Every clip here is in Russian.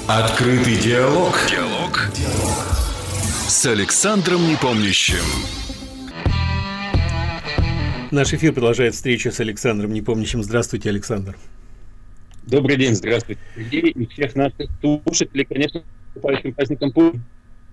Открытый диалог. С Александром Непомнящим. Наш эфир продолжает встреча с Александром Непомнящим. Здравствуйте, Александр. Добрый день, здравствуйте, Сергей, и всех наших слушателей, конечно, с наступающим праздником Пурим.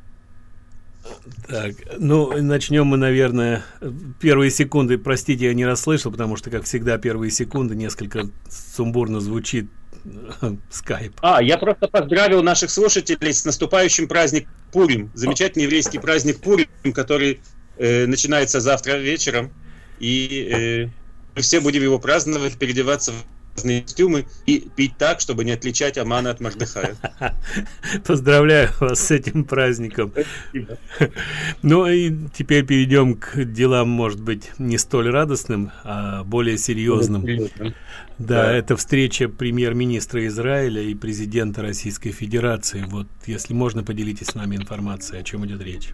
Так, начнем мы, наверное, первые секунды, простите, я не расслышал, потому что, как всегда, первые секунды несколько сумбурно звучит скайп. Я просто поздравил наших слушателей с наступающим праздником Пурим, замечательный еврейский праздник Пурим, который начинается завтра вечером, и мы все будем его праздновать, переодеваться в разные костюмы и пить так, чтобы не отличать Амана от Мордехая. Поздравляю вас с этим праздником. Спасибо. Ну и теперь перейдем к делам, может быть, не столь радостным, а более серьезным. Да, это встреча премьер-министра Израиля и президента Российской Федерации. Вот, если можно, поделитесь с нами информацией, о чем идет речь.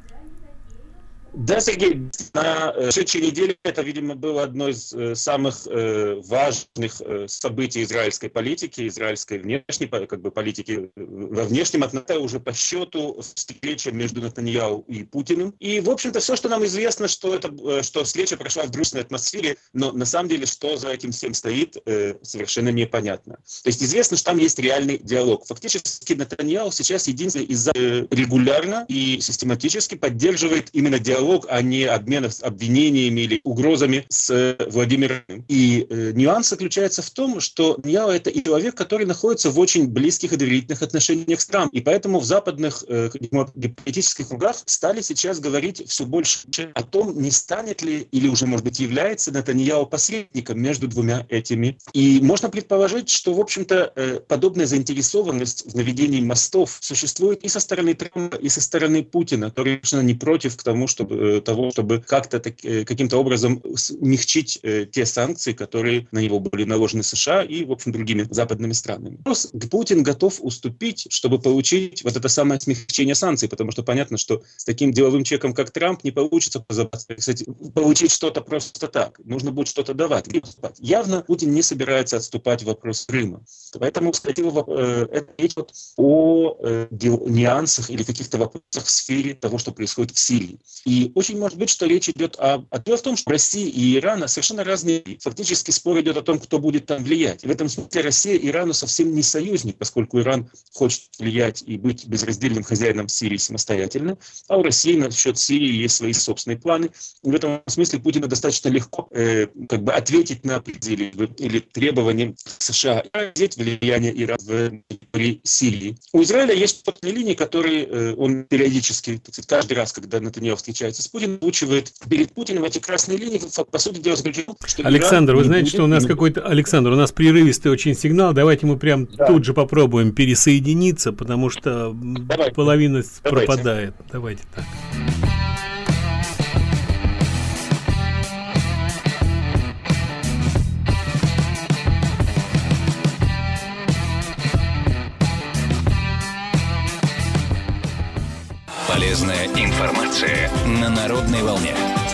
Да, Сергей, на шедшей неделе это, видимо, было одно из самых важных событий израильской политики, израильской внешней политики во внешнем отношении, уже по счету встреча между Нетаньяху и Путиным. И, в общем-то, все, что нам известно, что встреча прошла в дружественной атмосфере, но на самом деле, что за этим всем стоит, совершенно непонятно. То есть известно, что там есть реальный диалог. Фактически Нетаньяху сейчас единственный регулярно и систематически поддерживает именно диалог, а не обмен обвинениями или угрозами с Владимиром. И нюанс заключается в том, что Нетаньяху — это и человек, который находится в очень близких и доверительных отношениях с Трампом. И поэтому в западных политических кругах стали сейчас говорить все больше о том, не станет ли или уже, может быть, является Нетаньяху посредником между двумя этими. И можно предположить, что, в общем-то, подобная заинтересованность в наведении мостов существует и со стороны Трампа, и со стороны Путина, который, конечно, не против к тому, чтобы как-то каким-то образом смягчить те санкции, которые на него были наложены США и, в общем, другими западными странами. Путин готов уступить, чтобы получить вот это самое смягчение санкций, потому что понятно, что с таким деловым человеком, как Трамп, не получится, кстати, получить что-то просто так. Нужно будет что-то давать. Явно Путин не собирается отступать в вопрос Крыма. Поэтому, кстати, это речь о нюансах или каких-то вопросах в сфере того, что происходит в Сирии. И очень может быть, что речь идет дело в том, что Россия и Иран совершенно разные. Фактически спор идет о том, кто будет там влиять. И в этом смысле Россия Ирану совсем не союзник, поскольку Иран хочет влиять и быть безраздельным хозяином Сирии самостоятельно, а у России насчет Сирии есть свои собственные планы. И в этом смысле Путину достаточно легко ответить на призывы или требования США и взять влияние Ирана в Сирии. У Израиля есть собственные линии, которые он периодически, каждый раз, когда Нетаньяху встречается с Путиным, озвучивает перед Путиным эти красные линии, по сути дела, заключается, что Александр, вы знаете, что у нас Александр, у нас прерывистый очень сигнал, давайте мы прям тут же попробуем пересоединиться, потому что половина пропадает. Давайте так. Полезная информация на народной волне.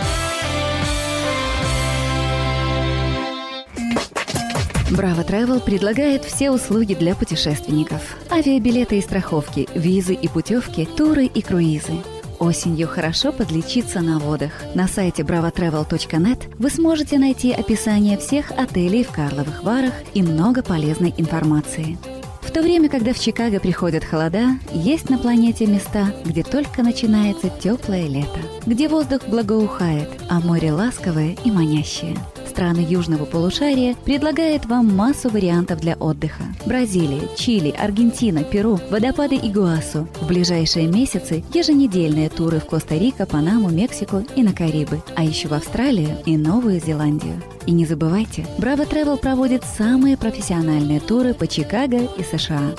Браво Travel предлагает все услуги для путешественников. Авиабилеты и страховки, визы и путевки, туры и круизы. Осенью хорошо подлечиться на водах. На сайте bravotravel.net вы сможете найти описание всех отелей в Карловых Варах и много полезной информации. В то время, когда в Чикаго приходят холода, есть на планете места, где только начинается теплое лето, где воздух благоухает, а море ласковое и манящее. Страны южного полушария предлагают вам массу вариантов для отдыха. Бразилия, Чили, Аргентина, Перу, водопады Игуасу. В ближайшие месяцы еженедельные туры в Коста-Рико, Панаму, Мексику и на Карибы, а еще в Австралию и Новую Зеландию. И не забывайте, Браво Travel проводит самые профессиональные туры по Чикаго и США.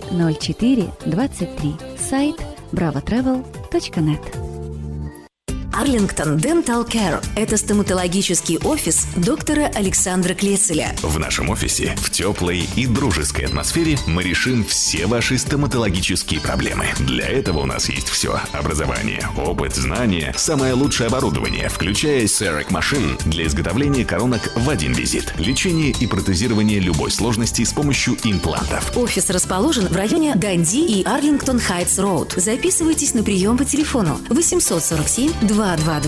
847-215-04-23. Сайт bravotravel.net. Arlington Dental Care – это стоматологический офис доктора Александра Клецеля. В нашем офисе в теплой и дружеской атмосфере мы решим все ваши стоматологические проблемы. Для этого у нас есть все: образование, опыт, знания, самое лучшее оборудование, включая CEREC машин для изготовления коронок в один визит, лечение и протезирование любой сложности с помощью имплантов. Офис расположен в районе Ганди и Арлингтон Хайтс Роуд. Записывайтесь на прием по телефону 847-222-0003.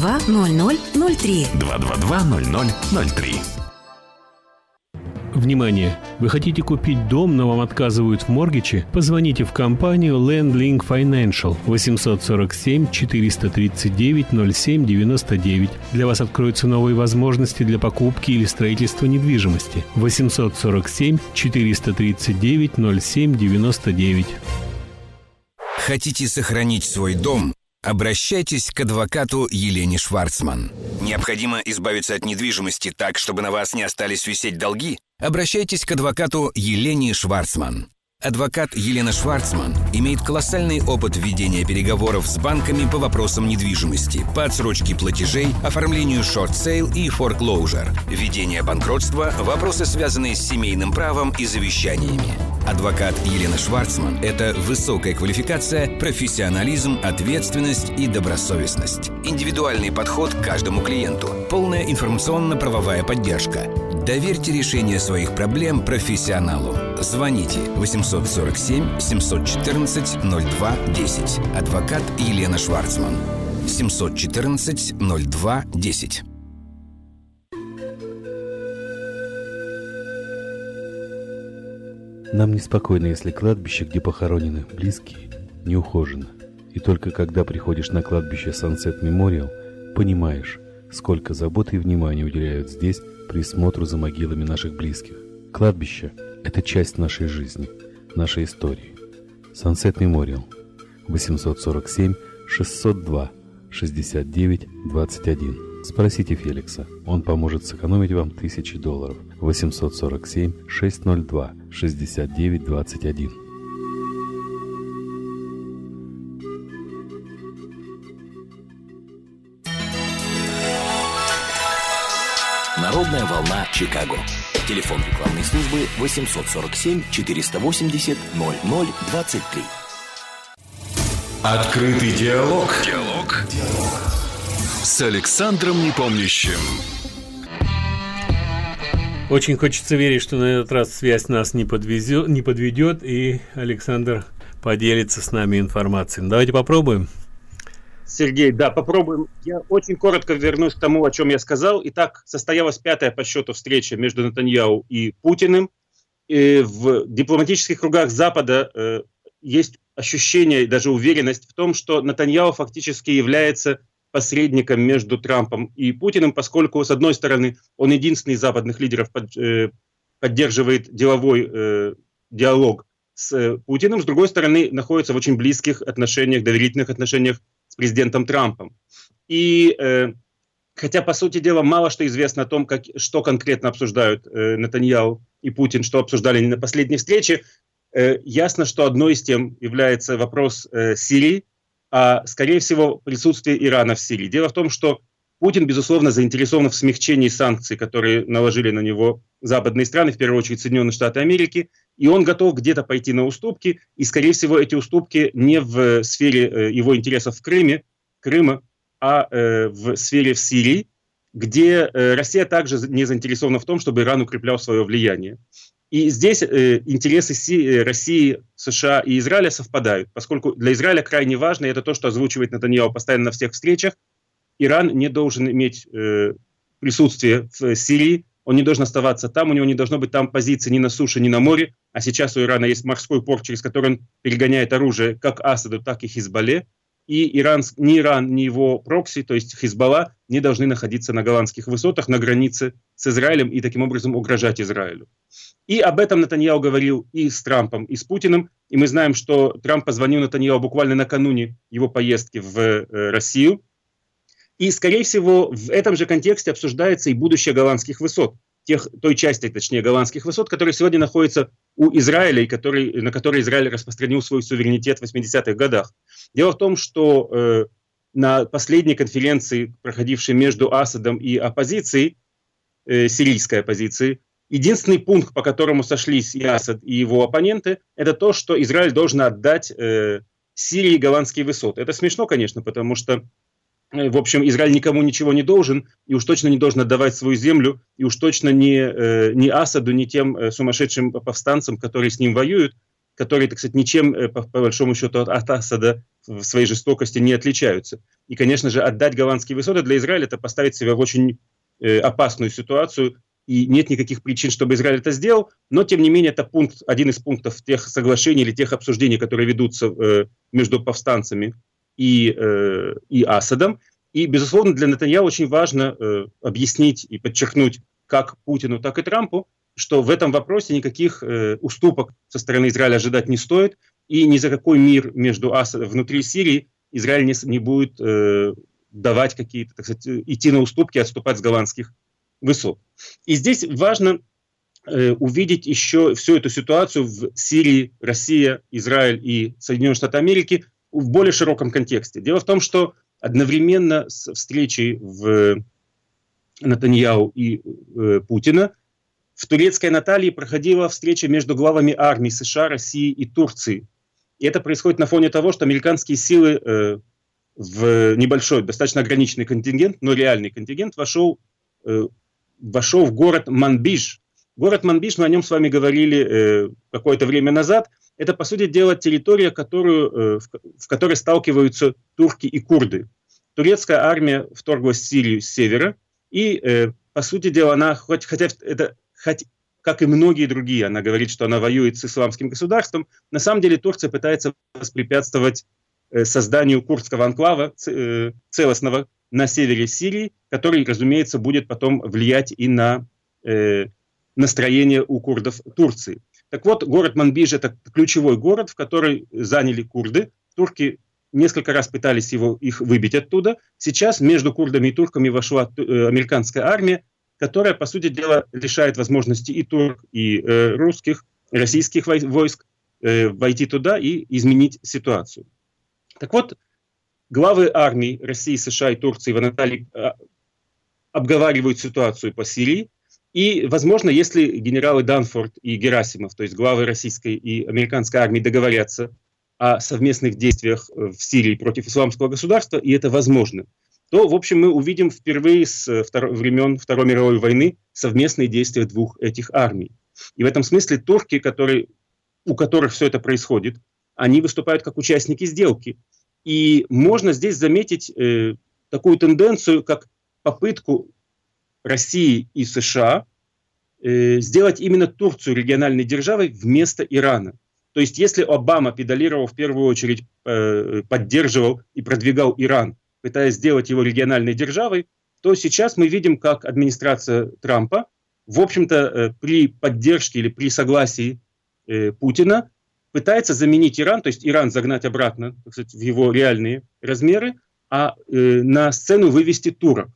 222-0003. Внимание! Вы хотите купить дом, но вам отказывают в моргиче? Позвоните в компанию LandLink Financial 847-439-0799. Для вас откроются новые возможности для покупки или строительства недвижимости. 847-439-0799. Хотите сохранить свой дом? Обращайтесь к адвокату Елене Шварцман. Необходимо избавиться от недвижимости так, чтобы на вас не остались висеть долги? Обращайтесь к адвокату Елене Шварцман. Адвокат Елена Шварцман имеет колоссальный опыт ведения переговоров с банками по вопросам недвижимости, по отсрочке платежей, оформлению шорт-сейл и форклоужер, ведение банкротства, вопросы, связанные с семейным правом и завещаниями. Адвокат Елена Шварцман – это высокая квалификация, профессионализм, ответственность и добросовестность. Индивидуальный подход к каждому клиенту, полная информационно-правовая поддержка. Доверьте решение своих проблем профессионалу. Звоните 847-714-02-10. Адвокат Елена Шварцман. 714-02-10. Нам неспокойно, если кладбище, где похоронены близкие, не ухожено. И только когда приходишь на кладбище Sunset Memorial, понимаешь, сколько заботы и внимания уделяют здесь присмотру за могилами наших близких. Кладбище – это часть нашей жизни, нашей истории. Sunset Memorial. 847-602-69-21. Спросите Феликса, он поможет сэкономить вам $1000. 847-602-69-21. Народная волна Чикаго. Телефон рекламной службы 847-480-0023. Открытый диалог. С Александром Непомнящим. Очень хочется верить, что на этот раз связь нас не подведет, и Александр поделится с нами информацией. Давайте попробуем. Сергей, да, попробуем. Я очень коротко вернусь к тому, о чем я сказал. Итак, состоялась 5-я по счету встреча между Нетаньяху и Путиным. И в дипломатических кругах Запада есть ощущение и даже уверенность в том, что Нетаньяху фактически является посредником между Трампом и Путиным, поскольку, с одной стороны, он единственный из западных лидеров поддерживает деловой диалог с Путиным, с другой стороны, находится в очень близких отношениях, доверительных отношениях с президентом Трампом. И хотя, по сути дела, мало что известно о том, что конкретно обсуждают Нетаньяху и Путин, что обсуждали на последней встрече, ясно, что одной из тем является вопрос Сирии, а, скорее всего, присутствие Ирана в Сирии. Дело в том, что Путин, безусловно, заинтересован в смягчении санкций, которые наложили на него западные страны, в первую очередь Соединенные Штаты Америки, и он готов где-то пойти на уступки, и, скорее всего, эти уступки не в сфере его интересов в Крыма, а в сфере в Сирии, где Россия также не заинтересована в том, чтобы Иран укреплял свое влияние. И здесь интересы России, США и Израиля совпадают, поскольку для Израиля крайне важно, и это то, что озвучивает Нетаньяху постоянно на всех встречах, Иран не должен иметь присутствие в Сирии, он не должен оставаться там, у него не должно быть там позиций ни на суше, ни на море, а сейчас у Ирана есть морской порт, через который он перегоняет оружие как Асаду, так и Хизбалле, и ни Иран, ни его прокси, то есть Хизбалла, не должны находиться на голландских высотах, на границе с Израилем и таким образом угрожать Израилю. И об этом Нетаньяху говорил и с Трампом, и с Путиным, и мы знаем, что Трамп позвонил Нетаньяху буквально накануне его поездки в Россию, и, скорее всего, в этом же контексте обсуждается и будущее голландских высот, той части, точнее, голландских высот, которые сегодня находятся у Израиля, и на которые Израиль распространил свой суверенитет в 80-х годах. Дело в том, что на последней конференции, проходившей между Асадом и оппозицией, сирийской оппозицией, единственный пункт, по которому сошлись и Асад, и его оппоненты, это то, что Израиль должен отдать Сирии Голландские высоты. Это смешно, конечно, потому что, в общем, Израиль никому ничего не должен, и уж точно не должен отдавать свою землю, и уж точно ни Асаду, ни тем сумасшедшим повстанцам, которые с ним воюют, которые, так сказать, ничем, по большому счету, от Асада в своей жестокости не отличаются. И, конечно же, отдать Голландские высоты для Израиля – это поставить себя в очень опасную ситуацию, и нет никаких причин, чтобы Израиль это сделал, но, тем не менее, это один из пунктов тех соглашений или тех обсуждений, которые ведутся между повстанцами и Асадом. И, безусловно, для Нетаньяху очень важно объяснить и подчеркнуть как Путину, так и Трампу, что в этом вопросе никаких уступок со стороны Израиля ожидать не стоит, и ни за какой мир между Асадом внутри Сирии Израиль не будет давать какие-то, так сказать, идти на уступки, отступать с голландских высот. И здесь важно увидеть еще всю эту ситуацию в Сирии, Россия, Израиль и Соединенные Штаты Америки в более широком контексте. Дело в том, что одновременно с встречей Нетаньяху и Путина в турецкой Анталии проходила встреча между главами армий США, России и Турции. И это происходит на фоне того, что американские силы в небольшой, достаточно ограниченный контингент, но реальный контингент вошел в город Манбиж. Город Манбиж, мы о нем с вами говорили какое-то время назад. Это, по сути дела, территория, в которой сталкиваются турки и курды. Турецкая армия вторглась в Сирию с севера, и, по сути дела, она, как и многие другие, она говорит, что она воюет с исламским государством, на самом деле Турция пытается воспрепятствовать созданию курдского анклава целостного на севере Сирии, который, разумеется, будет потом влиять и на настроение у курдов Турции. Так вот, город Манбиж – это ключевой город, в который заняли курды. Турки несколько раз пытались их выбить оттуда. Сейчас между курдами и турками вошла американская армия, которая, по сути дела, лишает возможности и турок, и русских, российских войск войти туда и изменить ситуацию. Так вот, главы армий России, США и Турции в Анатолии обговаривают ситуацию по Сирии. И, возможно, если генералы Данфорд и Герасимов, то есть главы российской и американской армии, договорятся о совместных действиях в Сирии против исламского государства, и это возможно, то, в общем, мы увидим впервые с времен Второй мировой войны совместные действия двух этих армий. И в этом смысле турки, у которых все это происходит, они выступают как участники сделки. И можно здесь заметить такую тенденцию, как попытку России и США сделать именно Турцию региональной державой вместо Ирана. То есть если Обама педалировал в первую очередь, поддерживал и продвигал Иран, пытаясь сделать его региональной державой, то сейчас мы видим, как администрация Трампа, в общем-то, при поддержке или при согласии Путина пытается заменить Иран, то есть Иран загнать обратно, так сказать, в его реальные размеры, а на сцену вывести турок.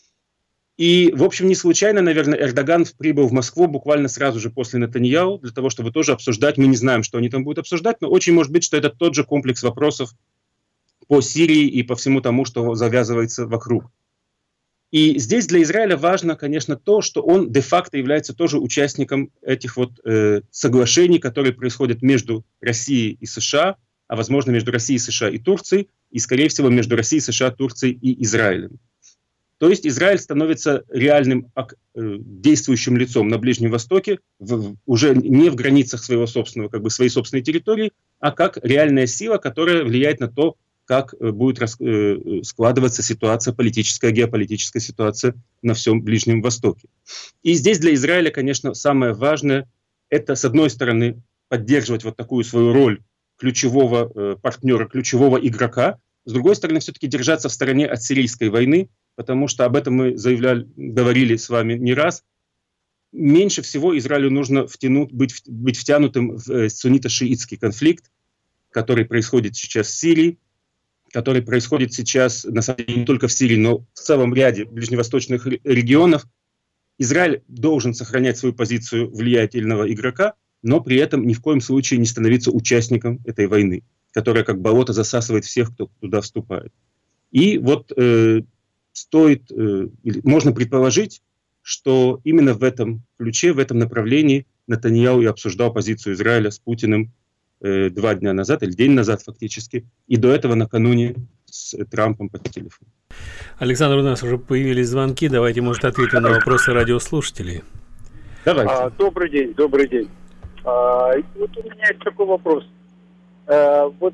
И, в общем, не случайно, наверное, Эрдоган прибыл в Москву буквально сразу же после Нетаньяху, для того, чтобы тоже обсуждать. Мы не знаем, что они там будут обсуждать, но очень может быть, что это тот же комплекс вопросов по Сирии и по всему тому, что завязывается вокруг. И здесь для Израиля важно, конечно, то, что он де-факто является тоже участником этих вот соглашений, которые происходят между Россией и США, а, возможно, между Россией, США и Турцией, и, скорее всего, между Россией, США, Турцией и Израилем. То есть Израиль становится реальным действующим лицом на Ближнем Востоке, уже не в границах своего собственного, своей собственной территории, а как реальная сила, которая влияет на то, как будет складываться ситуация, политическая, геополитическая ситуация на всем Ближнем Востоке. И здесь для Израиля, конечно, самое важное – это, с одной стороны, поддерживать вот такую свою роль ключевого партнера, ключевого игрока, с другой стороны, все-таки держаться в стороне от сирийской войны, потому что об этом мы говорили с вами не раз. Меньше всего Израилю нужно быть втянутым в суннито-шиитский конфликт, который происходит сейчас в Сирии, который происходит сейчас, на самом деле, не только в Сирии, но в целом ряде ближневосточных регионов. Израиль должен сохранять свою позицию влиятельного игрока, но при этом ни в коем случае не становиться участником этой войны, которая как болото засасывает всех, кто туда вступает. И вот можно предположить, что именно в этом ключе, в этом направлении Нетаньяху и обсуждал позицию Израиля с Путиным 2 дня назад, или день назад фактически, и до этого накануне с Трампом по телефону. Александр, у нас уже появились звонки, давайте, может, ответим на вопросы радиослушателей. Давайте. Добрый день. Вот у меня есть такой вопрос. Вот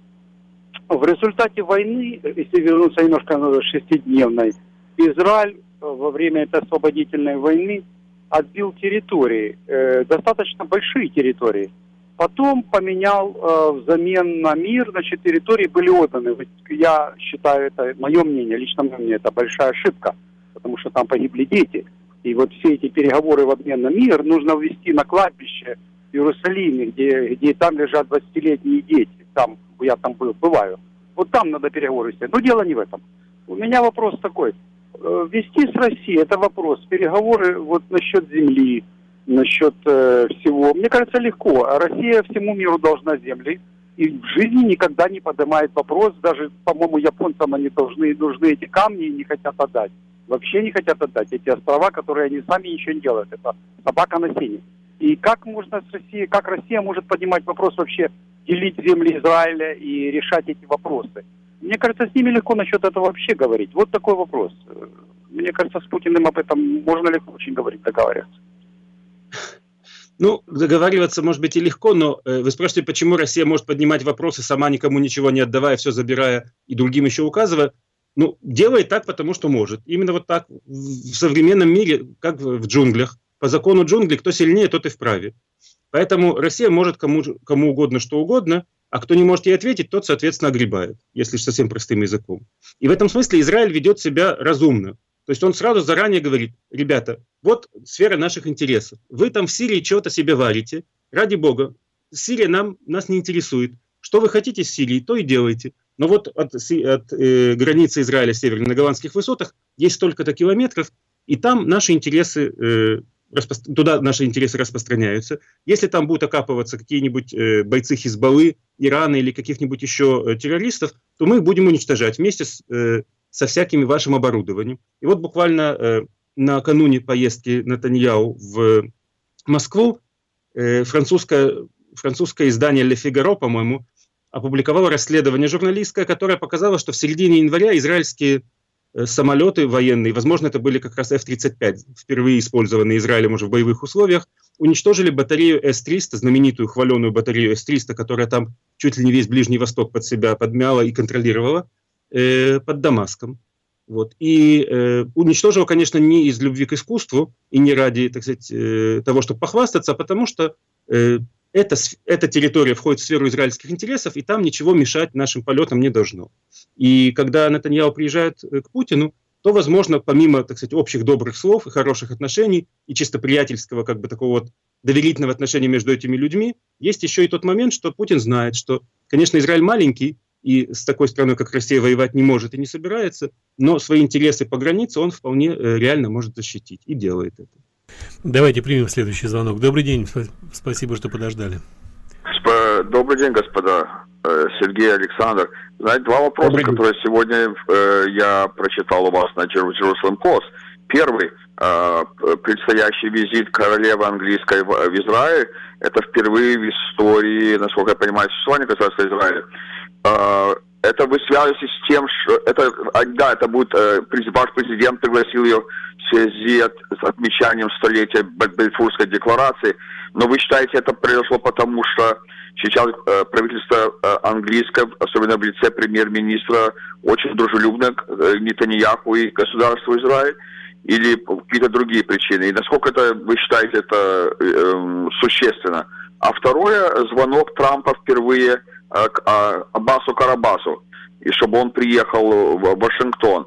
в результате войны, если вернуться немножко шестидневной, Израиль во время этой освободительной войны отбил территории, достаточно большие территории. Потом поменял взамен на мир, значит, территории были отданы. Я считаю, это мое мнение, лично мое мнение, это большая ошибка, потому что там погибли дети. И вот все эти переговоры в обмен на мир нужно ввести на кладбище в Иерусалиме, где там лежат 20-летние дети. Там, я там бываю. Вот там надо переговоры вести. Но дело не в этом. У меня вопрос такой. Вести с Россией, это вопрос. Переговоры вот насчет земли, насчет всего. Мне кажется, легко. Россия всему миру должна земли. И в жизни никогда не поднимает вопрос. Даже, по-моему, японцам они нужны эти камни и не хотят отдать. Вообще не хотят отдать эти острова, которые они сами ничего не делают. Это собака на сене. И как можно с Россией, как Россия может поднимать вопрос вообще делить земли Израиля и решать эти вопросы? Мне кажется, с ними легко насчет этого вообще говорить. Вот такой вопрос. Мне кажется, с Путиным об этом можно легко очень говорить, договариваться. Ну, договариваться может быть и легко, но вы спрашиваете, почему Россия может поднимать вопросы, сама никому ничего не отдавая, все забирая и другим еще указывая. Ну, делает так, потому что может. Именно вот так в современном мире, как в джунглях. По закону джунглей, кто сильнее, тот и вправе. Поэтому Россия может кому угодно что угодно, а кто не может ей ответить, тот, соответственно, огребает, если совсем простым языком. И в этом смысле Израиль ведет себя разумно. То есть он сразу заранее говорит: ребята, вот сфера наших интересов. Вы там в Сирии чего-то себе варите. Ради бога, Сирия нас не интересует. Что вы хотите с Сирией, то и делайте. Но вот от границы Израиля северно на Голландских высотах есть столько-то километров, и там наши интересы, туда наши интересы распространяются. Если там будут окапываться какие-нибудь бойцы Хизбаллы, Ирана или каких-нибудь еще террористов, то мы их будем уничтожать вместе со всяким вашим оборудованием. И вот буквально накануне поездки Нетаньяху в Москву французское издание «Le Figaro», по-моему, опубликовало расследование журналистское, которое показало, что в середине января израильские самолеты военные, возможно, это были как раз F-35, впервые использованные Израилем уже в боевых условиях, уничтожили батарею С-300, знаменитую хваленую батарею С-300, которая там чуть ли не весь Ближний Восток под себя подмяла и контролировала, под Дамаском. Вот. И уничтожила, конечно, не из любви к искусству и не ради, так сказать, того, чтобы похвастаться, а потому что эта территория входит в сферу израильских интересов, и там ничего мешать нашим полетам не должно. И когда Нетаньяху приезжает к Путину, то, возможно, помимо, так сказать, общих добрых слов и хороших отношений, и чисто приятельского, как бы такого вот доверительного отношения между этими людьми, есть еще и тот момент, что Путин знает, что, конечно, Израиль маленький, и с такой страной, как Россия, воевать не может и не собирается, но свои интересы по границе он вполне реально может защитить, и делает это. Давайте примем следующий звонок. Добрый день, спасибо, что подождали. Добрый день, господа. Сергей, Александр. Знаете, два вопроса, которые сегодня я прочитал у вас на Jerusalem Post. Первый, предстоящий визит королевы английской в Израиль, это впервые в истории, насколько я понимаю, существования государства Израиля. Это вы связываетесь с тем, что это будет ваш президент пригласил ее в связи с отмечанием столетия Бальфурской декларации, но вы считаете, это произошло потому, что сейчас правительство английское, особенно в лице премьер-министра, очень дружелюбно к Нетаньяху и государству Израиль, или какие-то другие причины? И насколько это вы считаете это существенно? А второе, звонок Трампа впервые к Аббасу Карабасу, и чтобы он приехал в Вашингтон.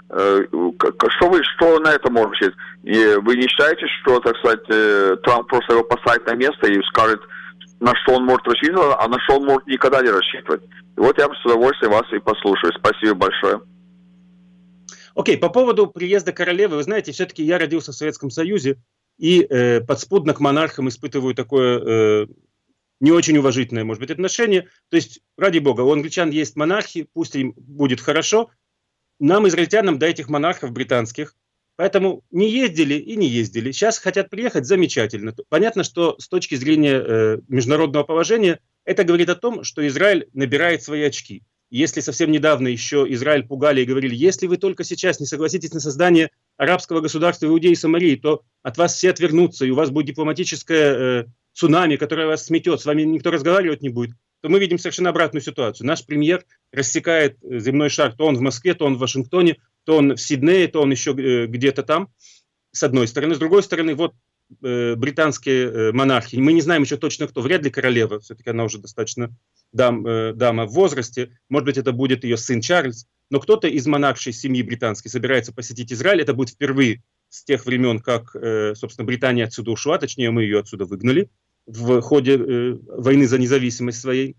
Что на это можете? Вы не считаете, что, так сказать, Трамп просто его поставит на место и скажет, на что он может рассчитывать, а на что он может никогда не рассчитывать? И вот я с удовольствием вас и послушаю. Спасибо большое. Окей, по поводу приезда королевы, вы знаете, все-таки я родился в Советском Союзе и подспудно к монархам испытываю такое не очень уважительное, может быть, отношение. То есть, ради бога, у англичан есть монархи, пусть им будет хорошо, нам, израильтянам, до этих монархов британских. Поэтому не ездили и не ездили. Сейчас хотят приехать, замечательно. Понятно, что с точки зрения международного положения это говорит о том, что Израиль набирает свои очки. Если совсем недавно еще Израиль пугали и говорили, если вы только сейчас не согласитесь на создание арабского государства Иудеи и Самарии, то от вас все отвернутся, и у вас будет дипломатическое цунами, которое вас сметет, с вами никто разговаривать не будет, то мы видим совершенно обратную ситуацию. Наш премьер рассекает земной шар, то он в Москве, то он в Вашингтоне, то он в Сиднее, то он еще где-то там, с одной стороны. С другой стороны, вот британские монархи, мы не знаем еще точно кто, вряд ли королева, все-таки она уже достаточно дама в возрасте, может быть, это будет ее сын Чарльз, но кто-то из монаршей семьи британской собирается посетить Израиль, это будет впервые с тех времен, как, собственно, Британия отсюда ушла, точнее, мы ее отсюда выгнали в ходе войны за независимость своей.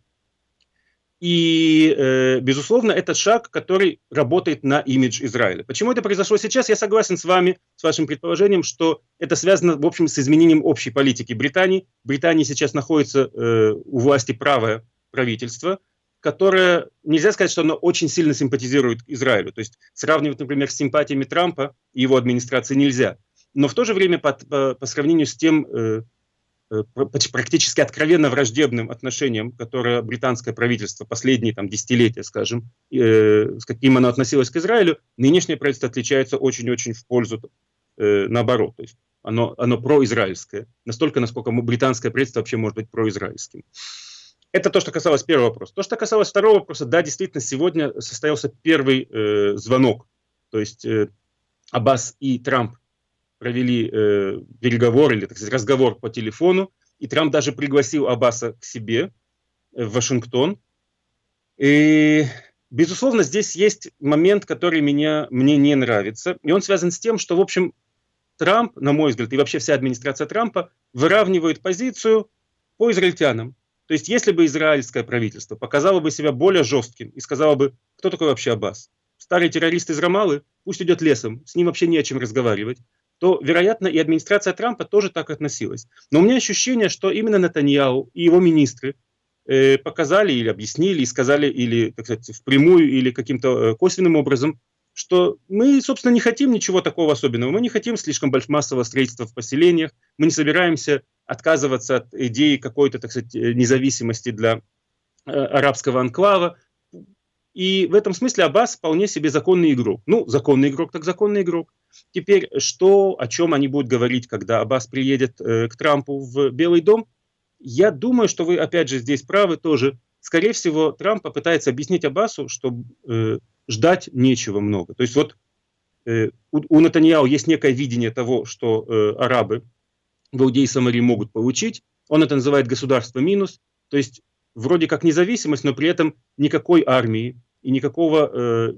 И, безусловно, это шаг, который работает на имидж Израиля. Почему это произошло сейчас? Я согласен с вами, с вашим предположением, что это связано, в общем, с изменением общей политики Британии. В Британии сейчас находится у власти правое правительство, которое, нельзя сказать, что оно очень сильно симпатизирует Израилю. То есть сравнивать, например, с симпатиями Трампа и его администрации нельзя. Но в то же время по сравнению с тем практически откровенно враждебным отношениям, которое британское правительство последние десятилетия, скажем, с каким оно относилось к Израилю, нынешнее правительство отличается очень-очень в пользу, наоборот. То есть оно произраильское, настолько, насколько британское правительство вообще может быть произраильским. Это то, что касалось первого вопроса. То, что касалось второго вопроса, да, действительно, сегодня состоялся первый звонок. То есть Аббас и Трамп провели переговор или, так сказать, разговор по телефону, и Трамп даже пригласил Аббаса к себе в Вашингтон. И, безусловно, здесь есть момент, который мне не нравится, и он связан с тем, что, в общем, Трамп, на мой взгляд, и вообще вся администрация Трампа выравнивает позицию по израильтянам. То есть, если бы израильское правительство показало бы себя более жестким и сказало бы, кто такой вообще Аббас? Старый террорист из Рамаллы, пусть идет лесом, с ним вообще не о чем разговаривать, то, вероятно, и администрация Трампа тоже так относилась. Но у меня ощущение, что именно Нетаньяху и его министры показали или объяснили, и сказали, или, так сказать, впрямую, или каким-то косвенным образом, что мы, собственно, не хотим ничего такого особенного, мы не хотим слишком массового строительства в поселениях, мы не собираемся отказываться от идеи какой-то, так сказать, независимости для арабского анклава. И в этом смысле Аббас вполне себе законный игрок. Ну, законный игрок, так законный игрок. Теперь, о чем они будут говорить, когда Аббас приедет к Трампу в Белый дом, я думаю, что вы, опять же, здесь правы тоже. Скорее всего, Трамп попытается объяснить Аббасу, что ждать нечего много. То есть вот у Нетаньяху есть некое видение того, что арабы в Иудее и Самарии могут получить. Он это называет государство минус. То есть вроде как независимость, но при этом никакой армии и никакого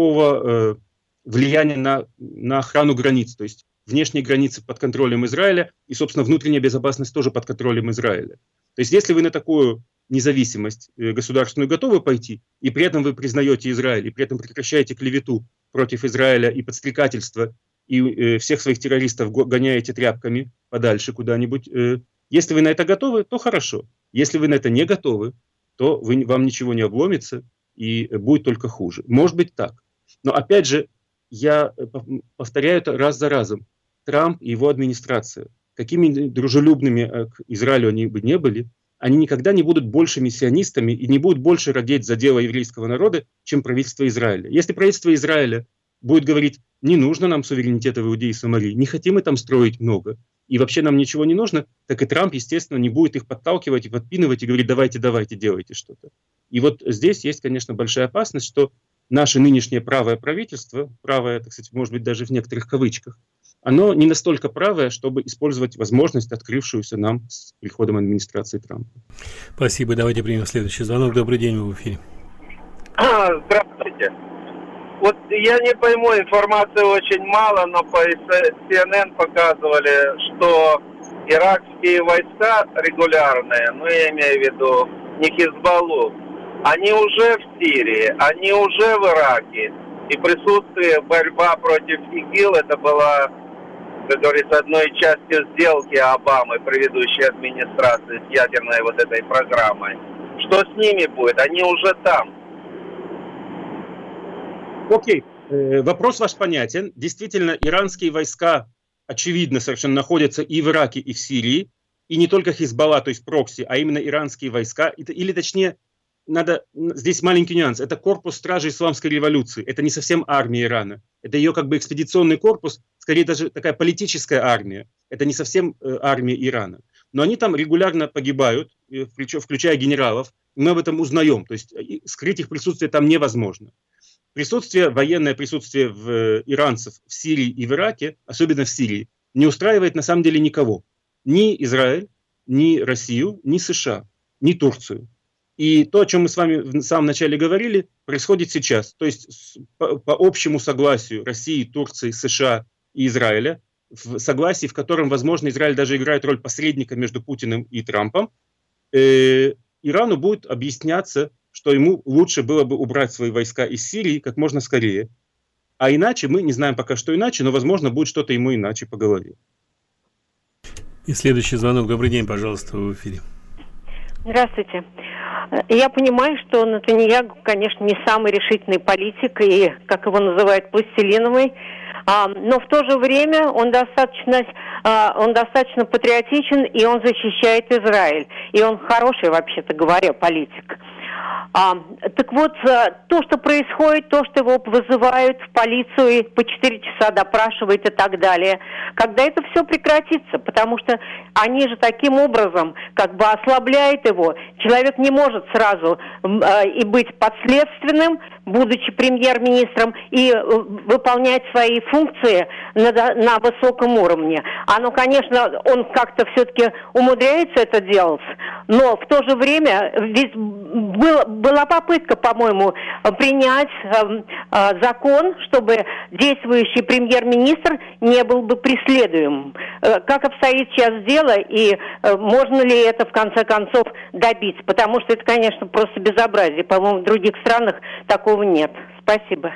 влияния на охрану границ. То есть внешние границы под контролем Израиля и, собственно, внутренняя безопасность тоже под контролем Израиля. То есть если вы на такую независимость государственную готовы пойти, и при этом вы признаете Израиль, и при этом прекращаете клевету против Израиля и подстрекательство, и всех своих террористов гоняете тряпками подальше куда-нибудь, если вы на это готовы, то хорошо. Если вы на это не готовы, то вам ничего не обломится, и будет только хуже. Может быть так. Но опять же, я повторяю это раз за разом. Трамп и его администрация, какими дружелюбными к Израилю они бы не были, они никогда не будут больше миссионистами и не будут больше родить за дело еврейского народа, чем правительство Израиля. Если правительство Израиля будет говорить, не нужно нам суверенитета в Иудее и Самарии, не хотим мы там строить много, и вообще нам ничего не нужно, так и Трамп, естественно, не будет их подталкивать и подпинывать и говорить, давайте, делайте что-то. И вот здесь есть, конечно, большая опасность, что наше нынешнее правое правительство, правое, так сказать, может быть, даже в некоторых кавычках, оно не настолько правое, чтобы использовать возможность, открывшуюся нам с приходом администрации Трампа. Спасибо. Давайте примем следующий звонок. Добрый день, вы в эфире. Здравствуйте. Вот я не пойму, информации очень мало, но по CNN показывали, что иракские войска регулярные, ну я имею в виду не Хизбаллу, они уже в Сирии, они уже в Ираке. И присутствие, борьба против ИГИЛ, это была, как говорится, одной частью сделки Обамы, предыдущей администрации, с ядерной вот этой программой. Что с ними будет? Они уже там. Окей. Вопрос ваш понятен. Действительно, иранские войска, очевидно, совершенно находятся и в Ираке, и в Сирии. И не только Хизбалла, то есть прокси, а именно иранские войска. Или точнее, здесь маленький нюанс. Это корпус стражей исламской революции. Это не совсем армия Ирана. Это ее как бы экспедиционный корпус, скорее даже такая политическая армия. Это не совсем армия Ирана. Но они там регулярно погибают, включая генералов. Мы об этом узнаем. То есть скрыть их присутствие там невозможно. Военное присутствие иранцев в Сирии и в Ираке, особенно в Сирии, не устраивает на самом деле никого. Ни Израиль, ни Россию, ни США, ни Турцию. И то, о чем мы с вами в самом начале говорили, происходит сейчас. То есть по общему согласию России, Турции, США и Израиля, в согласии, в котором, возможно, Израиль даже играет роль посредника между Путиным и Трампом, Ирану будет объясняться, что ему лучше было бы убрать свои войска из Сирии как можно скорее. А иначе, мы не знаем пока, что иначе, но, возможно, будет что-то ему иначе по голове. И следующий звонок. Добрый день, пожалуйста, в эфире. Здравствуйте. Я понимаю, что Нетаньяху, конечно, не самый решительный политик, и, как его называют, пластилиновый, но в то же время он достаточно патриотичен, и он защищает Израиль. И он хороший, вообще-то говоря, политик. Так вот, то, что происходит, то, что его вызывают в полицию и по 4 часа допрашивают и так далее, когда это все прекратится, потому что они же таким образом как бы ослабляют его. Человек не может сразу и быть подследственным, будучи премьер-министром, и выполнять свои функции на высоком уровне. Конечно, он как-то все-таки умудряется это делать, но в то же время ведь была попытка, по-моему, принять закон, чтобы действующий премьер-министр не был бы преследуем. Как обстоит сейчас дело, и можно ли это в конце концов добиться? Потому что это, конечно, просто безобразие. По-моему, в других странах такого нет. Спасибо.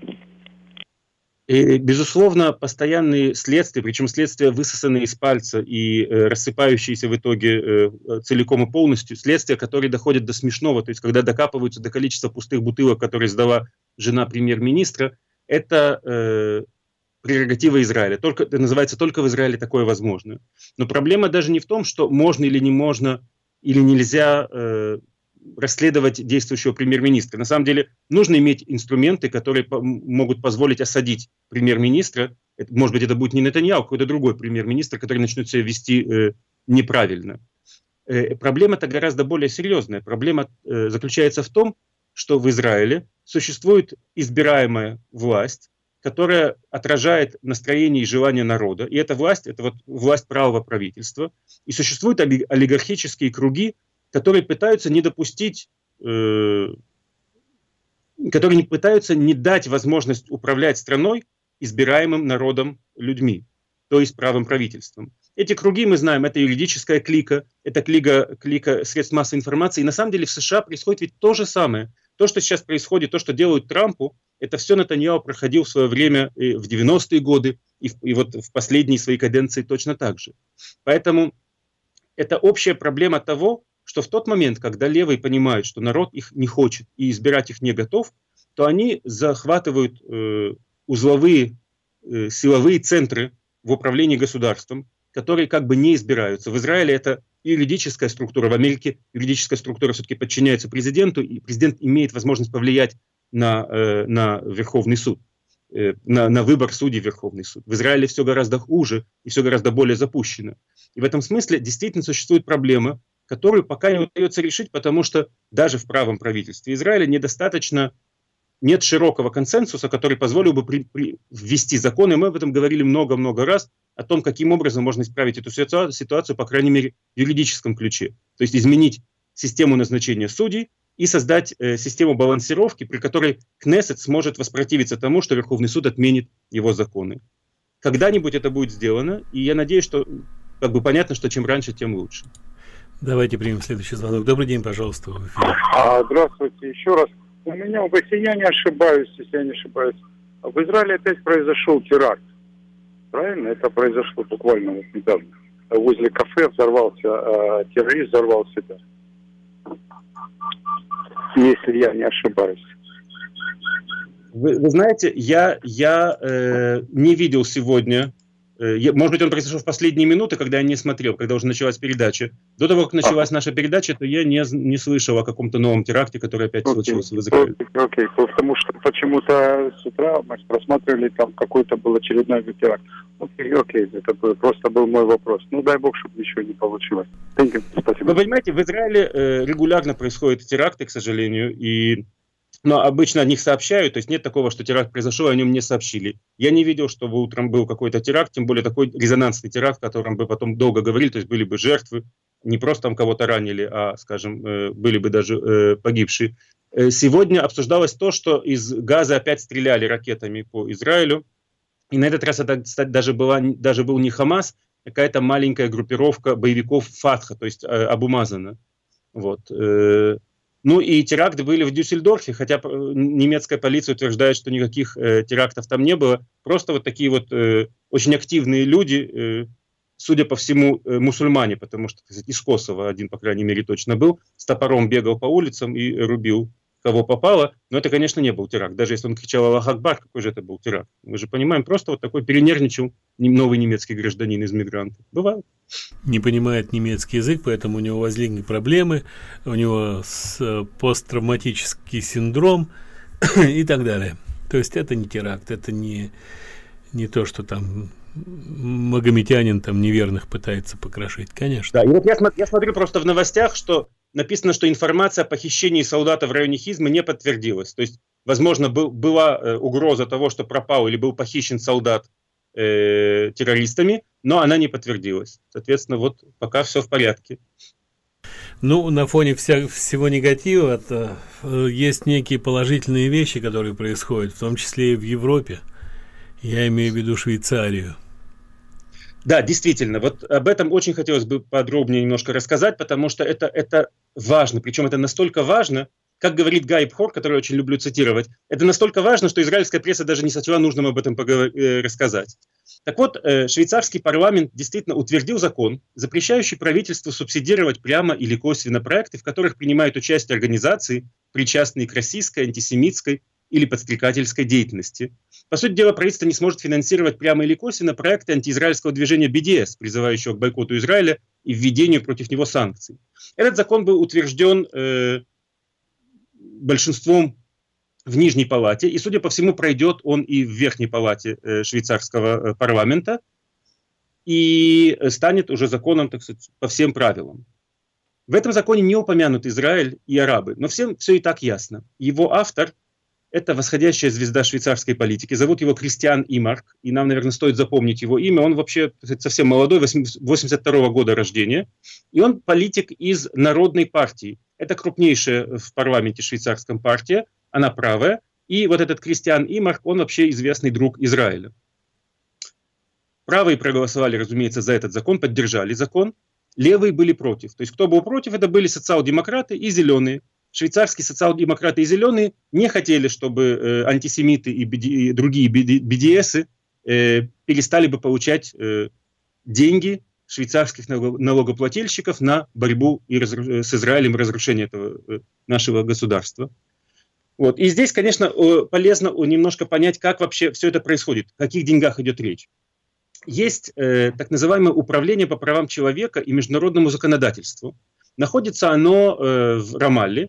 И, безусловно, постоянные следствия, причем следствия, высосанные из пальца и рассыпающиеся в итоге целиком и полностью, следствия, которые доходят до смешного, то есть когда докапываются до количества пустых бутылок, которые сдала жена премьер-министра, это прерогатива Израиля. Это называется, только в Израиле такое возможно. Но проблема даже не в том, что можно или не можно, или нельзя расследовать действующего премьер-министра. На самом деле нужно иметь инструменты, которые могут позволить осадить премьер-министра. Может быть, это будет не Нетаньяху, а какой-то другой премьер-министр, который начнет себя вести неправильно. Проблема-то гораздо более серьезная. Проблема заключается в том, что в Израиле существует избираемая власть, которая отражает настроение и желания народа. И эта власть, это власть правого правительства. И существуют олигархические круги, которые пытаются не допустить, которые не пытаются не дать возможность управлять страной избираемым народом людьми, то есть правым правительством. Эти круги, мы знаем, это юридическая клика, это клика средств массовой информации. И на самом деле в США происходит ведь то же самое. То, что сейчас происходит, то, что делают Трампу, это все Нетаньяху проходил в свое время в 90-е годы, и вот в последние свои каденции точно так же. Поэтому это общая проблема того, что в тот момент, когда левые понимают, что народ их не хочет и избирать их не готов, то они захватывают узловые силовые центры в управлении государством, которые как бы не избираются. В Израиле это юридическая структура, в Америке юридическая структура все-таки подчиняется президенту, и президент имеет возможность повлиять на Верховный суд, на выбор судей в Верховный суд. В Израиле все гораздо хуже и все гораздо более запущено. И в этом смысле действительно существует проблема, которую пока не удается решить, потому что даже в правом правительстве Израиля нет широкого консенсуса, который позволил бы ввести законы. Мы об этом говорили много-много раз, о том, каким образом можно исправить эту ситуацию, по крайней мере, в юридическом ключе. То есть изменить систему назначения судей и создать систему балансировки, при которой Кнессет сможет воспротивиться тому, что Верховный суд отменит его законы. Когда-нибудь это будет сделано, и я надеюсь, что как бы понятно, что чем раньше, тем лучше. Давайте примем следующий звонок. Добрый день, пожалуйста. Здравствуйте еще раз. У меня, если я не ошибаюсь, в Израиле опять произошел теракт. Правильно? Это произошло буквально вот недавно. Возле кафе террорист взорвал себя. Если я не ошибаюсь. Вы знаете, я не видел сегодня, может быть, он произошел в последние минуты, когда я не смотрел, когда уже началась передача. До того, как началась наша передача, то я не слышал о каком-то новом теракте, который опять случился в Израиле. Окей, потому что почему-то с утра мы просматривали, там какой-то был очередной теракт. Окей, это просто был мой вопрос. Ну, дай бог, чтобы еще не получилось. Спасибо. Вы понимаете, в Израиле регулярно происходят теракты, к сожалению, но обычно о них сообщают, то есть нет такого, что теракт произошел, и о нем не сообщили. Я не видел, чтобы утром был какой-то теракт, тем более такой резонансный теракт, о котором бы потом долго говорили, то есть были бы жертвы, не просто там кого-то ранили, а, скажем, были бы даже погибшие. Сегодня обсуждалось то, что из Газа опять стреляли ракетами по Израилю, и на этот раз это, кстати, даже был не Хамас, а какая-то маленькая группировка боевиков Фатха, то есть Абу Мазана. Вот. Ну и теракты были в Дюссельдорфе, хотя немецкая полиция утверждает, что никаких терактов там не было. Просто вот такие вот очень активные люди, судя по всему, мусульмане, потому что, кстати, из Косово один, по крайней мере, точно был, с топором бегал по улицам и рубил, кого попало. Но это, конечно, не был теракт. Даже если он кричал «Аллах Акбар», какой же это был теракт? Мы же понимаем, просто вот такой перенервничал новый немецкий гражданин из мигрантов. Бывает. Не понимает немецкий язык, поэтому у него возникли проблемы, у него посттравматический синдром и так далее. То есть это не теракт, это не то, что там магометянин там неверных пытается покрошить, конечно. Да, и вот я смотрю просто в новостях, что написано, что информация о похищении солдата в районе Хизмы не подтвердилась. То есть, возможно, была угроза того, что пропал или был похищен солдат террористами, но она не подтвердилась. Соответственно, вот пока все в порядке. Ну, на фоне всего негатива есть некие положительные вещи, которые происходят, в том числе и в Европе. Я имею в виду Швейцарию. Да, действительно, вот об этом очень хотелось бы подробнее немножко рассказать, потому что это важно, причем это настолько важно, как говорит Гай Бхор, который я очень люблю цитировать, это настолько важно, что израильская пресса даже не сочла нужным об этом рассказать. Так вот, швейцарский парламент действительно утвердил закон, запрещающий правительству субсидировать прямо или косвенно проекты, в которых принимают участие организации, причастные к российской, антисемитской или подстрекательской деятельности. По сути дела, правительство не сможет финансировать прямо или косвенно проекты антиизраильского движения BDS, призывающего к бойкоту Израиля и введению против него санкций. Этот закон был утвержден большинством в Нижней палате, и, судя по всему, пройдет он и в Верхней палате швейцарского парламента, и станет уже законом, так сказать, по всем правилам. В этом законе не упомянут Израиль и арабы, но всем все и так ясно. Его автор – это восходящая звезда швейцарской политики. Зовут его Кристиан Имарк, и нам, наверное, стоит запомнить его имя. Он вообще совсем молодой, 82 года рождения. И он политик из Народной партии. Это крупнейшая в парламенте швейцарском партия. Она правая. И вот этот Кристиан Имарк, он вообще известный друг Израиля. Правые проголосовали, разумеется, за этот закон, поддержали закон. Левые были против. То есть кто был против, это были социал-демократы и зеленые. Швейцарские социал-демократы и зеленые не хотели, чтобы антисемиты и другие BDS перестали бы получать деньги швейцарских налогоплательщиков на борьбу с Израилем и разрушение этого нашего государства. Вот. И здесь, конечно, полезно немножко понять, как вообще все это происходит, о каких деньгах идет речь. Есть так называемое управление по правам человека и международному законодательству. Находится оно в Рамалле,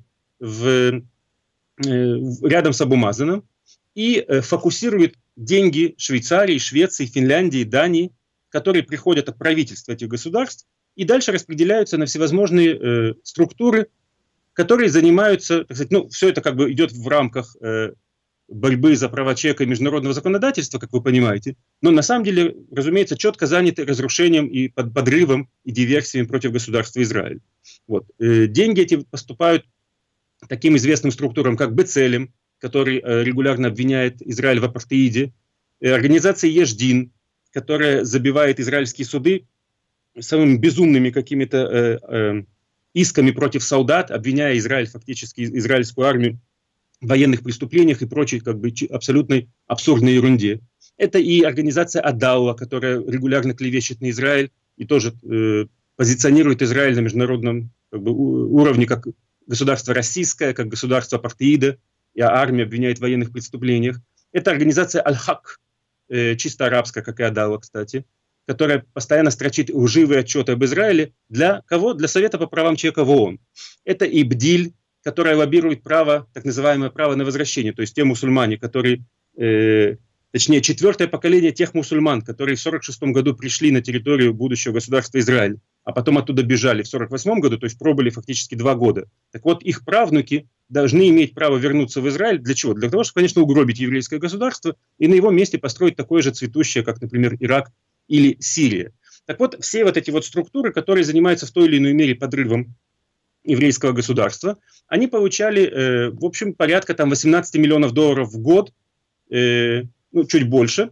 рядом с Абу Мазаном, и фокусирует деньги Швейцарии, Швеции, Финляндии, Дании, которые приходят от правительств этих государств, и дальше распределяются на всевозможные структуры, которые занимаются, так сказать, все это как бы идет в рамках борьбы за права человека и международного законодательства, как вы понимаете, но на самом деле, разумеется, четко заняты разрушением и подрывом и диверсиями против государства Израиль. Вот. Деньги эти поступают таким известным структурам, как Бецелем, который регулярно обвиняет Израиль в апартеиде, организация Еш-Дин, которая забивает израильские суды самыми безумными какими-то исками против солдат, обвиняя Израиль, фактически израильскую армию, в военных преступлениях и прочей как бы абсолютной абсурдной ерунде. Это и организация Адалла, которая регулярно клевещет на Израиль и тоже позиционирует Израиль на международном как бы уровне как государство российское, как государство апартеида. и армия обвиняет в военных преступлениях. Это организация Аль-Хак, чисто арабская, как и Адава, кстати, которая постоянно строчит лживые отчеты об Израиле. Для кого? Для Совета по правам человека в ООН. Это и Бдиль, которая лоббирует право, так называемое право на возвращение, то есть те мусульмане, которые, точнее, четвертое поколение тех мусульман, которые в 1946 году пришли на территорию будущего государства Израиль, а потом оттуда бежали в 1948 году, то есть пробыли фактически 2 года. Так вот, их правнуки должны иметь право вернуться в Израиль. Для чего? Для того, чтобы, конечно, угробить еврейское государство и на его месте построить такое же цветущее, как, например, Ирак или Сирия. Так вот, все вот эти вот структуры, которые занимаются в той или иной мере подрывом еврейского государства, они получали, в общем, порядка там $18 миллионов в год, ну, чуть больше,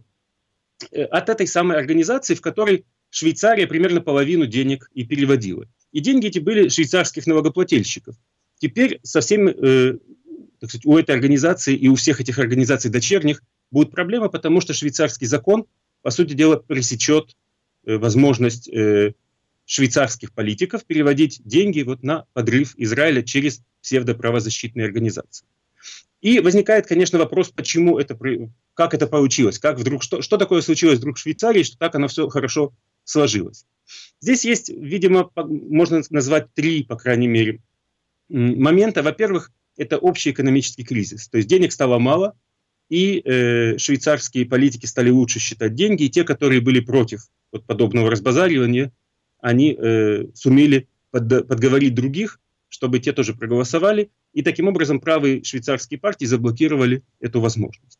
от этой самой организации, в которой Швейцария примерно половину денег и переводила. И деньги эти были швейцарских налогоплательщиков. Теперь совсем, так сказать, у этой организации и у всех этих организаций дочерних будет проблема, потому что швейцарский закон, по сути дела, пресечет возможность швейцарских политиков переводить деньги вот на подрыв Израиля через псевдоправозащитные организации. И возникает, конечно, вопрос, почему это, как это получилось, как вдруг, что такое случилось вдруг в Швейцарии, что так оно все хорошо сложилось. Здесь есть, видимо, можно назвать 3, по крайней мере, момента. Во-первых, это общий экономический кризис, то есть денег стало мало, и швейцарские политики стали лучше считать деньги, и те, которые были против вот подобного разбазаривания, они сумели подговорить других, чтобы те тоже проголосовали, и таким образом правые швейцарские партии заблокировали эту возможность.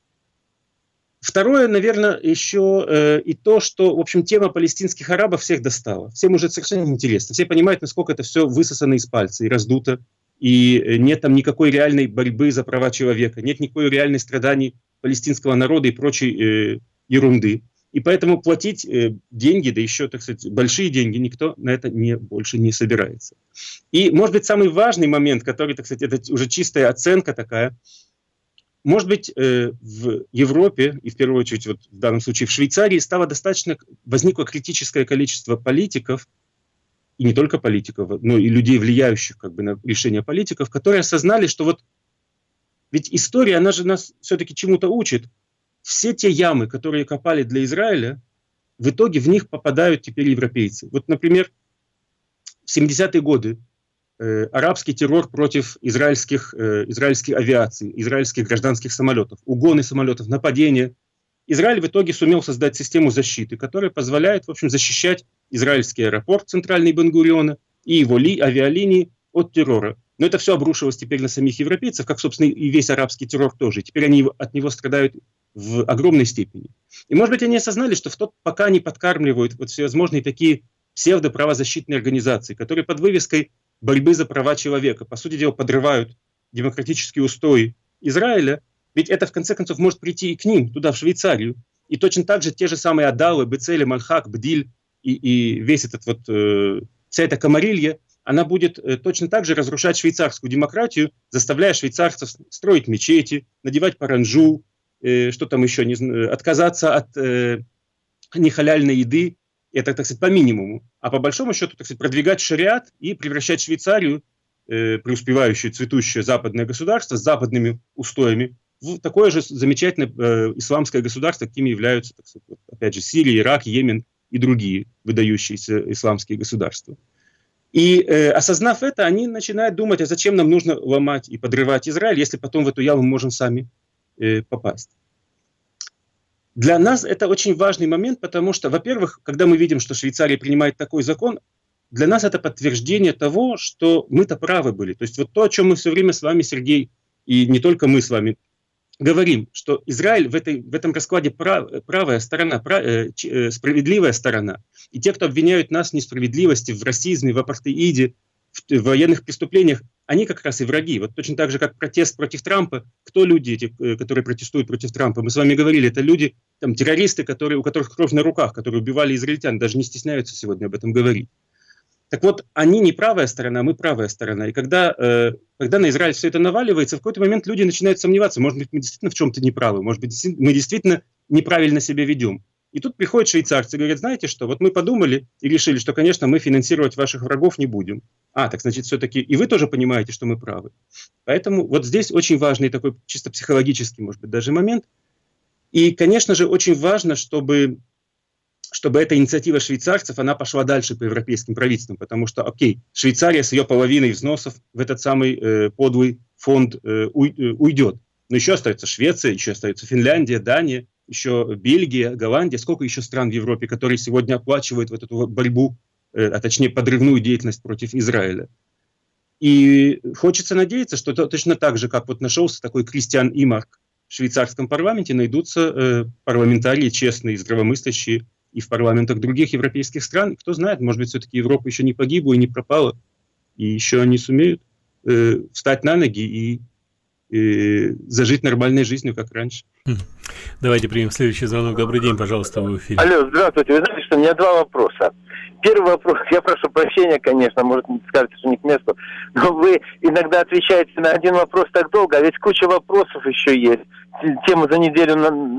Второе, наверное, еще и то, что, в общем, тема палестинских арабов всех достала. Всем уже совершенно неинтересно. Все понимают, насколько это все высосано из пальца и раздуто, и нет там никакой реальной борьбы за права человека, нет никакой реальной страданий палестинского народа и прочей ерунды. И поэтому платить деньги, да еще, так сказать, большие деньги, никто на это больше не собирается. И, может быть, самый важный момент, который, так сказать, это уже чистая оценка такая, может быть, в Европе, и в первую очередь, вот в данном случае в Швейцарии, возникло критическое количество политиков, и не только политиков, но и людей, влияющих как бы на решения политиков, которые осознали, что вот ведь история, она же нас все-таки чему-то учит. Все те ямы, которые копали для Израиля, в итоге в них попадают теперь европейцы. Вот, например, в 70-е годы арабский террор против израильской авиации, израильских гражданских самолетов, угоны самолетов, нападения. Израиль в итоге сумел создать систему защиты, которая позволяет, в общем, защищать израильский аэропорт центральный Бен-Гуриона и его авиалинии от террора. Но это все обрушилось теперь на самих европейцев, как, собственно, и весь арабский террор тоже. Теперь они от него страдают в огромной степени. И, может быть, они осознали, что пока они подкармливают вот всевозможные такие псевдоправозащитные организации, которые под вывеской борьбы за права человека, по сути дела, подрывают демократические устои Израиля, ведь это, в конце концов, может прийти и к ним, туда, в Швейцарию. И точно так же те же самые Адалы, Бецели, Мальхак, Бдиль и весь этот вот, вся эта комарилья, она будет точно так же разрушать швейцарскую демократию, заставляя швейцарцев строить мечети, надевать паранджу, что там еще, не знаю, отказаться от нехаляльной еды, это, так сказать, по минимуму. А по большому счету, так сказать, продвигать шариат и превращать Швейцарию, преуспевающее, цветущее западное государство с западными устоями, в такое же замечательное исламское государство, какими являются, так сказать, опять же, Сирия, Ирак, Йемен и другие выдающиеся исламские государства. И осознав это, они начинают думать, а зачем нам нужно ломать и подрывать Израиль, если потом в эту яму мы можем сами попасть. Для нас это очень важный момент, потому что, во-первых, когда мы видим, что Швейцария принимает такой закон, для нас это подтверждение того, что мы-то правы были. То есть вот то, о чем мы все время с вами, Сергей, и не только мы с вами говорим, что Израиль в этом раскладе правая сторона, справедливая сторона. И те, кто обвиняют нас в несправедливости, в расизме, в апартеиде, в военных преступлениях, они как раз и враги. Вот точно так же, как протест против Трампа. Кто люди эти, которые протестуют против Трампа? Мы с вами говорили, это люди, там, террористы, у которых кровь на руках, которые убивали израильтян, даже не стесняются сегодня об этом говорить. Так вот, они не правая сторона, мы правая сторона. И когда на Израиль все это наваливается, в какой-то момент люди начинают сомневаться, может быть, мы действительно в чем-то неправы, может быть, мы действительно неправильно себя ведем. И тут приходят швейцарцы и говорят, знаете что, вот мы подумали и решили, что, конечно, мы финансировать ваших врагов не будем. Так значит, все-таки и вы тоже понимаете, что мы правы. Поэтому вот здесь очень важный такой чисто психологический, может быть, даже момент. И, конечно же, очень важно, чтобы эта инициатива швейцарцев, она пошла дальше по европейским правительствам, потому что, окей, Швейцария с ее половиной взносов в этот самый подлый фонд уйдет. Но еще остается Швеция, еще остается Финляндия, Дания, еще Бельгия, Голландия. Сколько еще стран в Европе, которые сегодня оплачивают вот эту борьбу, а точнее подрывную деятельность против Израиля. И хочется надеяться, что точно так же, как вот нашелся такой Кристиан Имарк в швейцарском парламенте, найдутся парламентарии честные, здравомыслящие и в парламентах других европейских стран. Кто знает, может быть, все-таки Европа еще не погибла и не пропала, и еще они сумеют встать на ноги и зажить нормальной жизнью, как раньше. Давайте примем следующий звонок. Добрый день, пожалуйста, в эфире. Алло, здравствуйте. Вы знаете, что у меня два вопроса. Первый вопрос, я прошу прощения, конечно, может, скажете, что не к месту, но вы иногда отвечаете на один вопрос так долго, а ведь куча вопросов еще есть. Тема за неделю,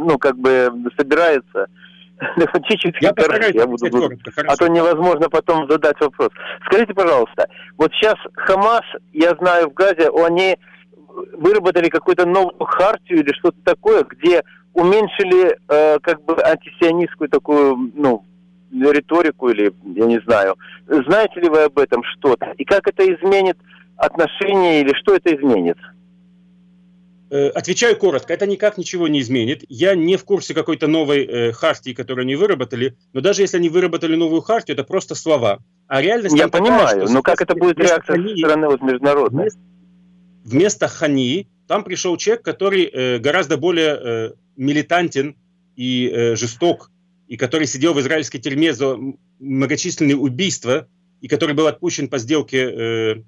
собирается. Чуть-чуть короче, я буду, а то невозможно потом задать вопрос. Скажите, пожалуйста, вот сейчас Хамас, я знаю, в Газе, они выработали какую-то новую хартию или что-то такое, где уменьшили антисионистскую такую, риторику или, я не знаю. Знаете ли вы об этом что-то? И как это изменит отношения или что это изменит? Отвечаю коротко. Это никак ничего не изменит. Я не в курсе какой-то новой хартии, которую они выработали, но даже если они выработали новую хартию, это просто слова. А реальность... Я понимаю, но как это будет реакция со стороны международной? Вместо Хании там пришел человек, который гораздо более милитантен и жесток, и который сидел в израильской тюрьме за многочисленные убийства, и который был отпущен по сделке...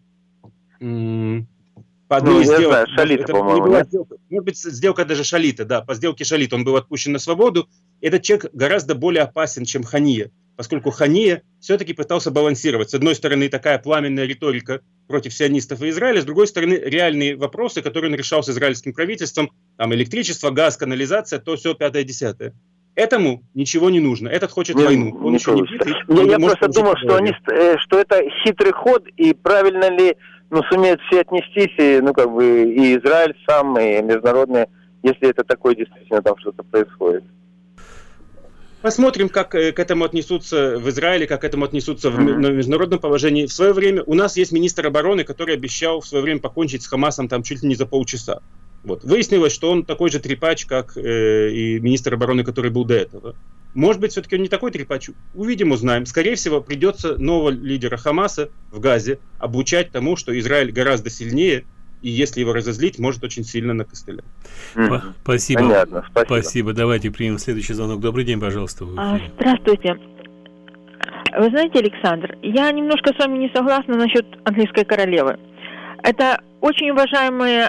по одной из сделок, знаю, Шалита, это не была сделка, может быть, сделка даже Шалита, да, по сделке Шалита он был отпущен на свободу. Этот человек гораздо более опасен, чем Хания, поскольку Хания все-таки пытался балансировать. С одной стороны, такая пламенная риторика против сионистов и Израиля, с другой стороны, реальные вопросы, которые он решал с израильским правительством, там электричество, газ, канализация, то все 5-10. Этому ничего не нужно. Этот хочет войну. Он еще не битый, я просто думал, что это хитрый ход, и правильно ли сумеют все отнестись, и Израиль сам, и международные, если это такое действительно там что-то происходит. Посмотрим, как к этому отнесутся в Израиле, как к этому отнесутся на международном положении. В свое время у нас есть министр обороны, который обещал в свое время покончить с Хамасом там чуть ли не за полчаса. Вот. Выяснилось, что он такой же трепач, как и министр обороны, который был до этого. Может быть, все-таки он не такой трепач. Увидим, узнаем. Скорее всего, придется нового лидера Хамаса в Газе обучать тому, что Израиль гораздо сильнее, и если его разозлить, может очень сильно накостылять. Спасибо. Понятно, спасибо. Давайте примем следующий звонок. Добрый день, пожалуйста. Здравствуйте. Вы знаете, Александр, я немножко с вами не согласна насчет английской королевы. Это очень уважаемая,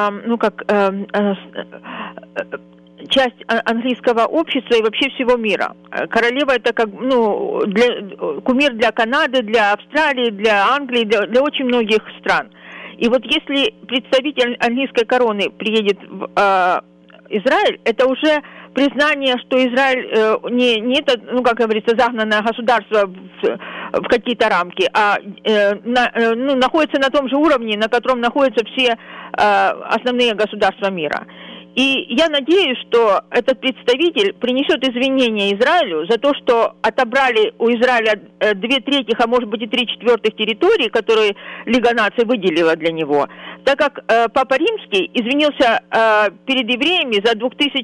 часть английского общества и вообще всего мира. Королева — это кумир для Канады, для Австралии, для Англии, для очень многих стран. И вот если представитель английской короны приедет в Израиль, это уже признание, что Израиль не это, как говорится, загнанное государство в какие-то рамки, а находится на том же уровне, на котором находятся все основные государства мира. И я надеюсь, что этот представитель принесет извинения Израилю за то, что отобрали у Израиля 2/3, а может быть и 3/4 территории, которые Лига наций выделила для него, так как Папа Римский извинился перед евреями за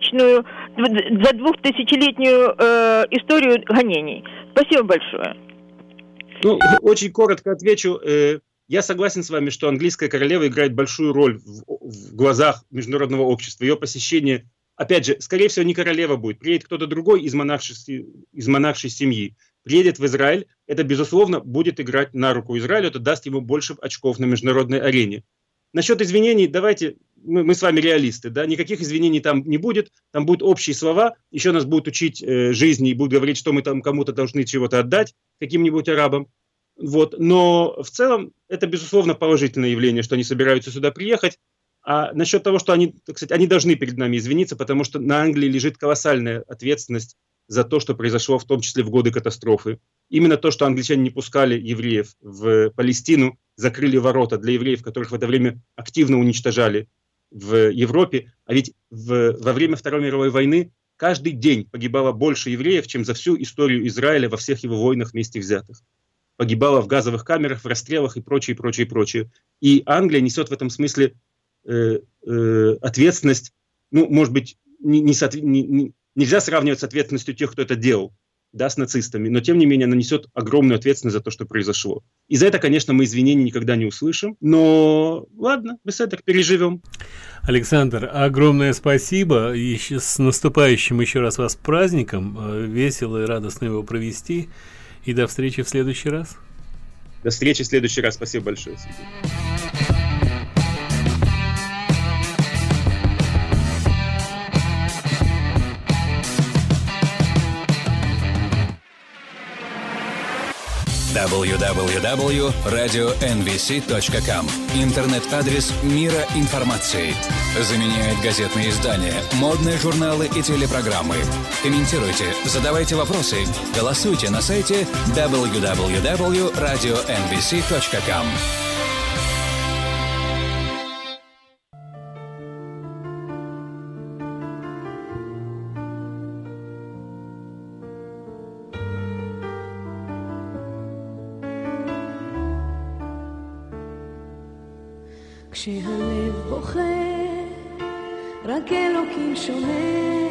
2000-летнюю историю гонений. Спасибо большое. Очень коротко отвечу. Я согласен с вами, что английская королева играет большую роль в глазах международного общества. Ее посещение, опять же, скорее всего, не королева будет. Приедет кто-то другой из монаршей семьи. Приедет в Израиль. Это, безусловно, будет играть на руку Израилю. Это даст ему больше очков на международной арене. Насчет извинений, давайте, мы с вами реалисты. Да? Никаких извинений там не будет. Там будут общие слова. Еще нас будут учить жизни и будут говорить, что мы там кому-то должны чего-то отдать, каким-нибудь арабам. Вот. Но в целом это, безусловно, положительное явление, что они собираются сюда приехать. А насчет того, что они, так сказать, они должны перед нами извиниться, потому что на Англии лежит колоссальная ответственность за то, что произошло в том числе в годы катастрофы. Именно то, что англичане не пускали евреев в Палестину, закрыли ворота для евреев, которых в это время активно уничтожали в Европе. А ведь во время Второй мировой войны каждый день погибало больше евреев, чем за всю историю Израиля во всех его войнах вместе взятых. Погибало в газовых камерах, в расстрелах и прочее, прочее, прочее. И Англия несет в этом смысле ответственность, ну, может быть, нельзя сравнивать с ответственностью тех, кто это делал, да, с нацистами, но тем не менее она несет огромную ответственность за то, что произошло. И за это, конечно, мы извинений никогда не услышим, но ладно, без этого переживем. Александр, огромное спасибо, и с наступающим еще раз вас праздником, весело и радостно его провести, и до встречи в следующий раз. До встречи в следующий раз, спасибо большое. www.radionvc.com. Интернет-адрес мира информации. Заменяет газетные издания, модные журналы и телепрограммы. Комментируйте, задавайте вопросы, голосуйте на сайте www.radionvc.com. כשהלב בוכה, רק אלוקים שומע,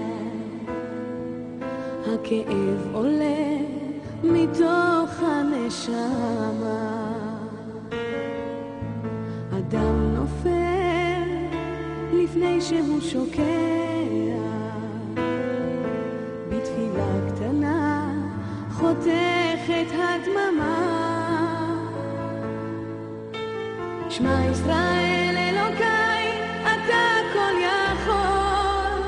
הכאב עולה מתוך הנשמה, אדם נופל לפני שהוא שוקע, בתפילה קטנה חותכת הדממה, שמע ישראל אלוקיי, אתה כל יכול,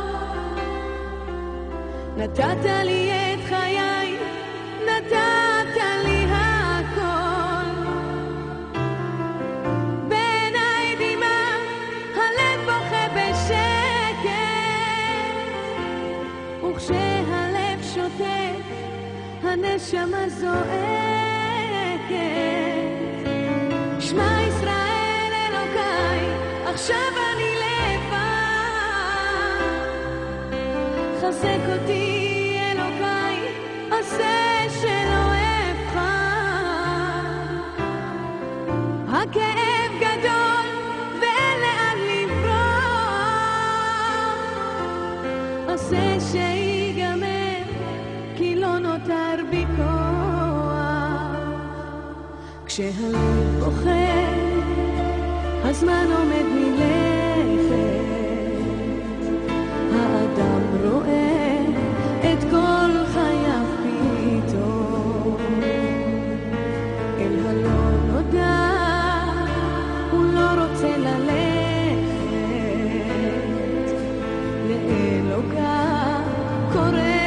נתת לי את חיי, נתת לי הכל, בעיניי דמעה, הלב בוכה בשקט, וכשהלב שותק, הנשמה זועקת, שמע ישראל עכשיו אני לבד, חזק אותי אלוקיי, עשה שלא אבחר, הכאב גדול ואין לאן לברוח, עשה שיגמר כי לא נותר בי כוח, כשהלב בוכה הזמן עומד מלכת, האדם רואה את כל חייו פתאום, אל הלא נודע הוא לא רוצה ללכת, לאלוקה קורא